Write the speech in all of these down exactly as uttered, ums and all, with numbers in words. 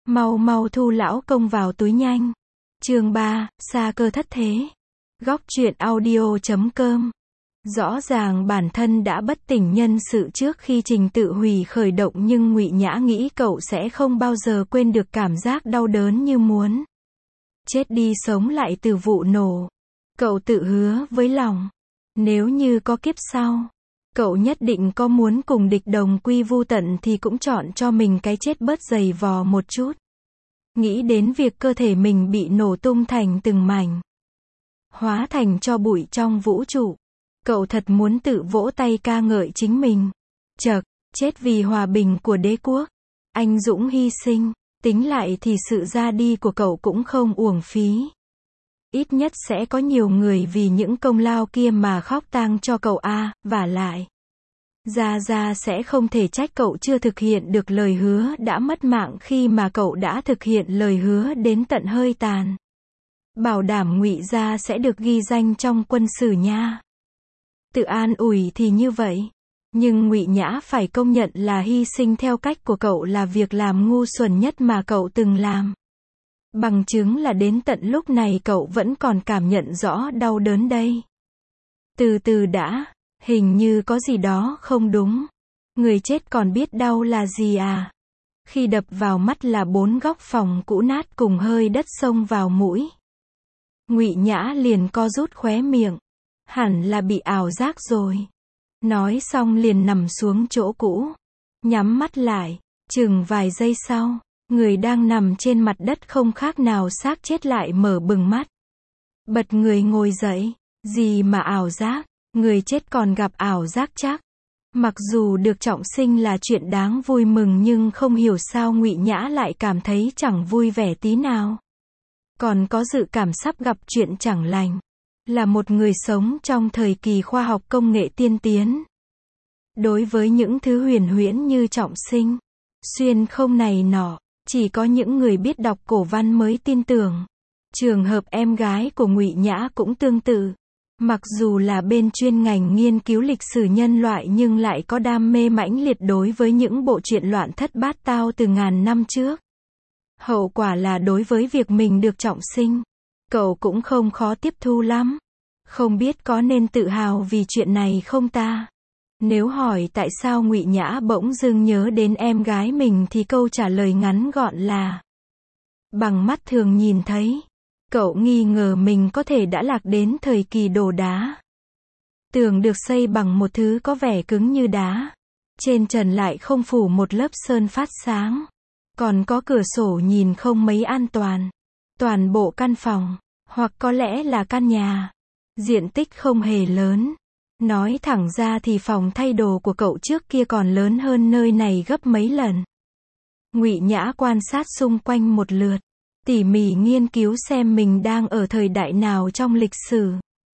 Mau mau thu lão công vào túi nhanh. Chương ba, sa cơ thất thế. Góc truyện audio chấm com. Rõ ràng bản thân đã bất tỉnh nhân sự trước khi trình tự hủy khởi động, nhưng Ngụy Nhã nghĩ cậu sẽ không bao giờ quên được cảm giác đau đớn như muốn chết đi sống lại từ vụ nổ. Cậu tự hứa với lòng, nếu như có kiếp sau, cậu nhất định có muốn cùng địch đồng quy vu tận thì cũng chọn cho mình cái chết bớt dày vò một chút. Nghĩ đến việc cơ thể mình bị nổ tung thành từng mảnh, hóa thành tro bụi trong vũ trụ, cậu thật muốn tự vỗ tay ca ngợi chính mình. Chậc, chết vì hòa bình của đế quốc, anh dũng hy sinh, tính lại thì sự ra đi của cậu cũng không uổng phí. Ít nhất sẽ có nhiều người vì những công lao kia mà khóc tang cho cậu a, vả lại Gia Gia sẽ không thể trách cậu chưa thực hiện được lời hứa đã mất mạng khi mà cậu đã thực hiện lời hứa đến tận hơi tàn. Bảo đảm Ngụy gia sẽ được ghi danh trong quân sử nha. Tự an ủi thì như vậy, nhưng Ngụy Nhã phải công nhận là hy sinh theo cách của cậu là việc làm ngu xuẩn nhất mà cậu từng làm. Bằng chứng là đến tận lúc này cậu vẫn còn cảm nhận rõ đau đớn đây. Từ từ đã, hình như có gì đó không đúng. Người chết còn biết đau là gì à? Khi đập vào mắt là bốn góc phòng cũ nát cùng hơi đất xông vào mũi, Ngụy Nhã liền co rút khóe miệng. Hẳn là bị ảo giác rồi. Nói xong liền nằm xuống chỗ cũ, nhắm mắt lại. Chừng vài giây sau, người đang nằm trên mặt đất không khác nào xác chết lại mở bừng mắt. Bật người ngồi dậy. Gì mà ảo giác? Người chết còn gặp ảo giác chắc? Mặc dù được trọng sinh là chuyện đáng vui mừng, nhưng không hiểu sao Ngụy Nhã lại cảm thấy chẳng vui vẻ tí nào. Còn có dự cảm sắp gặp chuyện chẳng lành. Là một người sống trong thời kỳ khoa học công nghệ tiên tiến, đối với những thứ huyền huyễn như trọng sinh, xuyên không này nọ, chỉ có những người biết đọc cổ văn mới tin tưởng. Trường hợp em gái của Ngụy Nhã cũng tương tự. Mặc dù là bên chuyên ngành nghiên cứu lịch sử nhân loại nhưng lại có đam mê mãnh liệt đối với những bộ truyện loạn thất bát tao từ ngàn năm trước. Hậu quả là đối với việc mình được trọng sinh, cậu cũng không khó tiếp thu lắm. Không biết có nên tự hào vì chuyện này không ta? Nếu hỏi tại sao Ngụy Nhã bỗng dưng nhớ đến em gái mình thì câu trả lời ngắn gọn là bằng mắt thường nhìn thấy. Cậu nghi ngờ mình có thể đã lạc đến thời kỳ đồ đá. Tường được xây bằng một thứ có vẻ cứng như đá. Trên trần lại không phủ một lớp sơn phát sáng. Còn có cửa sổ nhìn không mấy an toàn. Toàn bộ căn phòng, hoặc có lẽ là căn nhà, diện tích không hề lớn. Nói thẳng ra thì phòng thay đồ của cậu trước kia còn lớn hơn nơi này gấp mấy lần. Ngụy Nhã quan sát xung quanh một lượt, tỉ mỉ nghiên cứu xem mình đang ở thời đại nào trong lịch sử.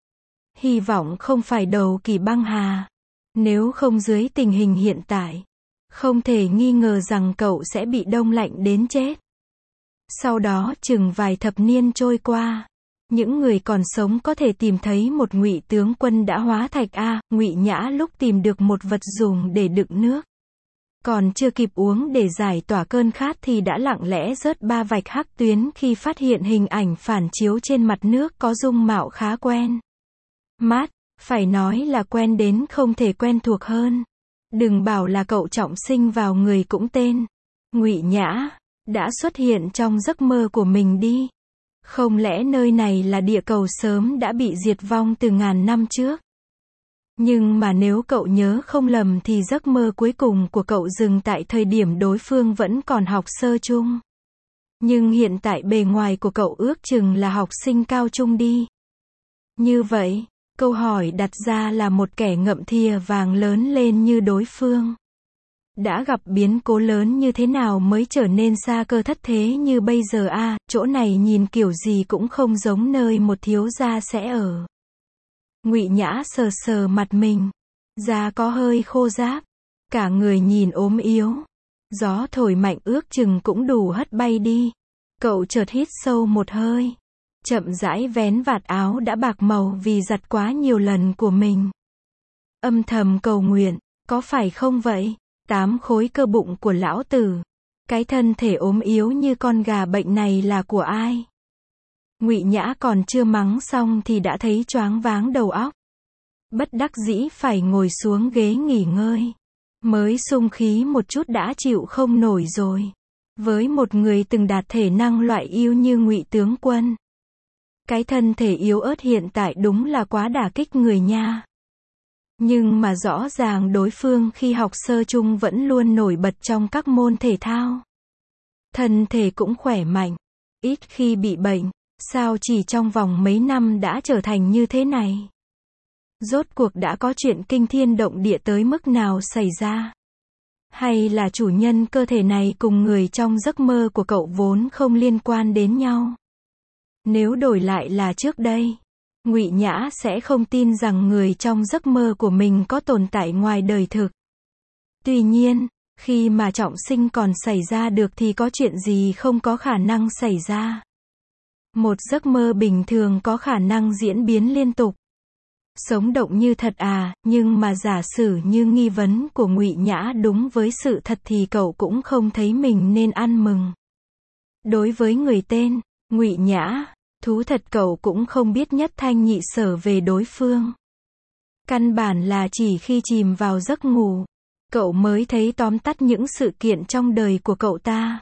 Hy vọng không phải đầu kỳ băng hà. Nếu không dưới tình hình hiện tại, không thể nghi ngờ rằng cậu sẽ bị đông lạnh đến chết. Sau đó chừng vài thập niên trôi qua, những người còn sống có thể tìm thấy một Ngụy tướng quân đã hóa thạch a. Ngụy Nhã lúc tìm được một vật dùng để đựng nước, còn chưa kịp uống để giải tỏa cơn khát thì đã lặng lẽ rớt ba vạch hắc tuyến khi phát hiện hình ảnh phản chiếu trên mặt nước có dung mạo khá quen mắt, phải nói là quen đến không thể quen thuộc hơn. Đừng bảo là cậu trọng sinh vào người cũng tên Ngụy Nhã đã xuất hiện trong giấc mơ của mình đi. Không lẽ nơi này là địa cầu sớm đã bị diệt vong từ ngàn năm trước? Nhưng mà nếu cậu nhớ không lầm thì giấc mơ cuối cùng của cậu dừng tại thời điểm đối phương vẫn còn học sơ chung. Nhưng hiện tại bề ngoài của cậu ước chừng là học sinh cao trung đi. Như vậy, câu hỏi đặt ra là một kẻ ngậm thìa vàng lớn lên như đối phương đã gặp biến cố lớn như thế nào mới trở nên sa cơ thất thế như bây giờ a? À, chỗ này nhìn kiểu gì cũng không giống nơi một thiếu gia sẽ ở. Ngụy Nhã sờ sờ mặt mình, da có hơi khô ráp, cả người nhìn ốm yếu. Gió thổi mạnh ước chừng cũng đủ hất bay đi. Cậu chợt hít sâu một hơi, chậm rãi vén vạt áo đã bạc màu vì giặt quá nhiều lần của mình. Âm thầm cầu nguyện, có phải không vậy? Tám khối cơ bụng của lão tử Cái thân thể ốm yếu như con gà bệnh này là của ai? Ngụy Nhã còn chưa mắng xong thì đã thấy choáng váng đầu óc. Bất đắc dĩ phải ngồi xuống ghế nghỉ ngơi. Mới sung khí một chút đã chịu không nổi rồi. Với một người từng đạt thể năng loại yêu như Ngụy tướng quân, cái thân thể yếu ớt hiện tại đúng là quá đả kích người nha. Nhưng mà rõ ràng đối phương khi học sơ chung vẫn luôn nổi bật trong các môn thể thao. Thân thể cũng khỏe mạnh, ít khi bị bệnh, sao chỉ trong vòng mấy năm đã trở thành như thế này? Rốt cuộc đã có chuyện kinh thiên động địa tới mức nào xảy ra? Hay là chủ nhân cơ thể này cùng người trong giấc mơ của cậu vốn không liên quan đến nhau? Nếu đổi lại là trước đây, Ngụy Nhã sẽ không tin rằng người trong giấc mơ của mình có tồn tại ngoài đời thực. Tuy nhiên, khi mà trọng sinh còn xảy ra được thì có chuyện gì không có khả năng xảy ra. Một giấc mơ bình thường có khả năng diễn biến liên tục. Sống động như thật à, nhưng mà giả sử như nghi vấn của Ngụy Nhã đúng với sự thật thì cậu cũng không thấy mình nên ăn mừng. Đối với người tên Ngụy Nhã, thú thật cậu cũng không biết nhất thanh nhị sở về đối phương. Căn bản là chỉ khi chìm vào giấc ngủ, cậu mới thấy tóm tắt những sự kiện trong đời của cậu ta.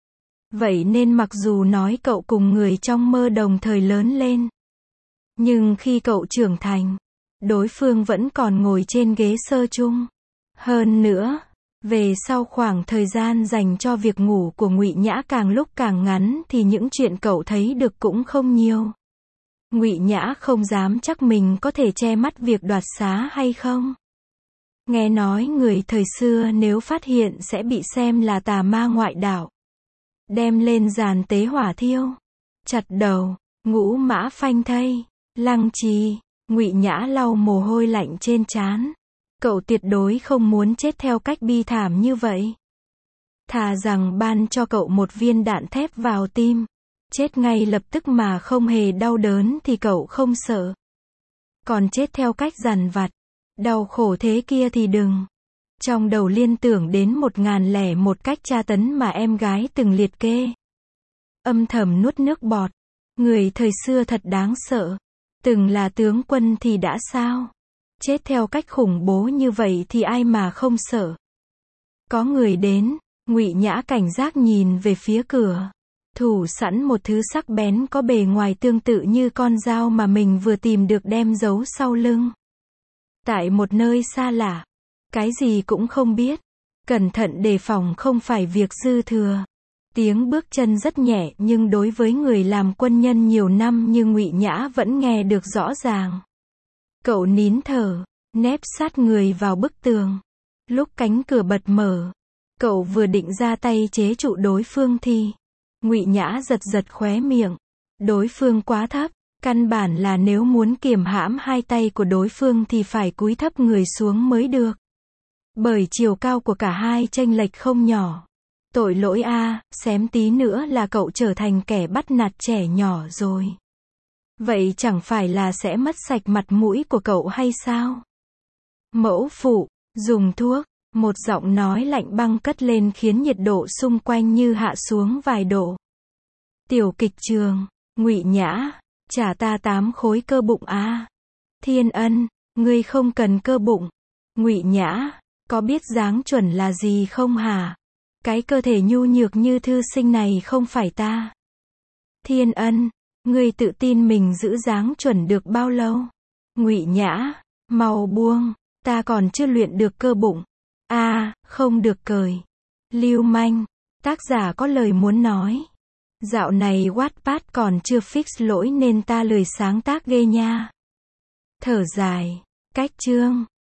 Vậy nên mặc dù nói cậu cùng người trong mơ đồng thời lớn lên, nhưng khi cậu trưởng thành, đối phương vẫn còn ngồi trên ghế sơ chung. Hơn nữa, về sau khoảng thời gian dành cho việc ngủ của Ngụy Nhã càng lúc càng ngắn thì những chuyện cậu thấy được cũng không nhiều. Ngụy Nhã không dám chắc mình có thể che mắt việc đoạt xá hay không. Nghe nói người thời xưa nếu phát hiện sẽ bị xem là tà ma ngoại đạo, đem lên giàn tế hỏa thiêu, chặt đầu, ngũ mã phanh thây, lăng trì. Ngụy Nhã lau mồ hôi lạnh trên trán. Cậu tuyệt đối không muốn chết theo cách bi thảm như vậy. Thà rằng ban cho cậu một viên đạn thép vào tim, chết ngay lập tức mà không hề đau đớn thì cậu không sợ. Còn chết theo cách dằn vặt, đau khổ thế kia thì đừng. Trong đầu liên tưởng đến một ngàn lẻ một cách tra tấn mà em gái từng liệt kê. Âm thầm nuốt nước bọt. Người thời xưa thật đáng sợ. Từng là tướng quân thì đã sao? Chết theo cách khủng bố như vậy thì ai mà không sợ. Có người đến, Ngụy Nhã cảnh giác nhìn về phía cửa. Thủ sẵn một thứ sắc bén có bề ngoài tương tự như con dao mà mình vừa tìm được đem giấu sau lưng. Tại một nơi xa lạ, cái gì cũng không biết, cẩn thận đề phòng không phải việc dư thừa. Tiếng bước chân rất nhẹ nhưng đối với người làm quân nhân nhiều năm như Ngụy Nhã vẫn nghe được rõ ràng. Cậu nín thở, nép sát người vào bức tường. Lúc cánh cửa bật mở, cậu vừa định ra tay chế trụ đối phương thì Ngụy Nhã giật giật khóe miệng. Đối phương quá thấp, căn bản là nếu muốn kiềm hãm hai tay của đối phương thì phải cúi thấp người xuống mới được. Bởi chiều cao của cả hai chênh lệch không nhỏ. Tội lỗi a, xém tí nữa là cậu trở thành kẻ bắt nạt trẻ nhỏ rồi. Vậy chẳng phải là sẽ mất sạch mặt mũi của cậu hay sao? Mẫu phụ, dùng thuốc, một giọng nói lạnh băng cất lên khiến nhiệt độ xung quanh như hạ xuống vài độ. Tiểu kịch trường, Ngụy Nhã, trả ta tám khối cơ bụng a. Thiên Ân, ngươi không cần cơ bụng. Ngụy Nhã, có biết dáng chuẩn là gì không hả? Cái cơ thể nhu nhược như thư sinh này không phải ta. Thiên Ân, ngươi tự tin mình giữ dáng chuẩn được bao lâu? Ngụy Nhã, mau buông, ta còn chưa luyện được cơ bụng. A, à, không được cười. Lưu manh, tác giả có lời muốn nói. Dạo này Wattpad còn chưa fix lỗi nên ta lười sáng tác ghê nha. Thở dài, cách chương.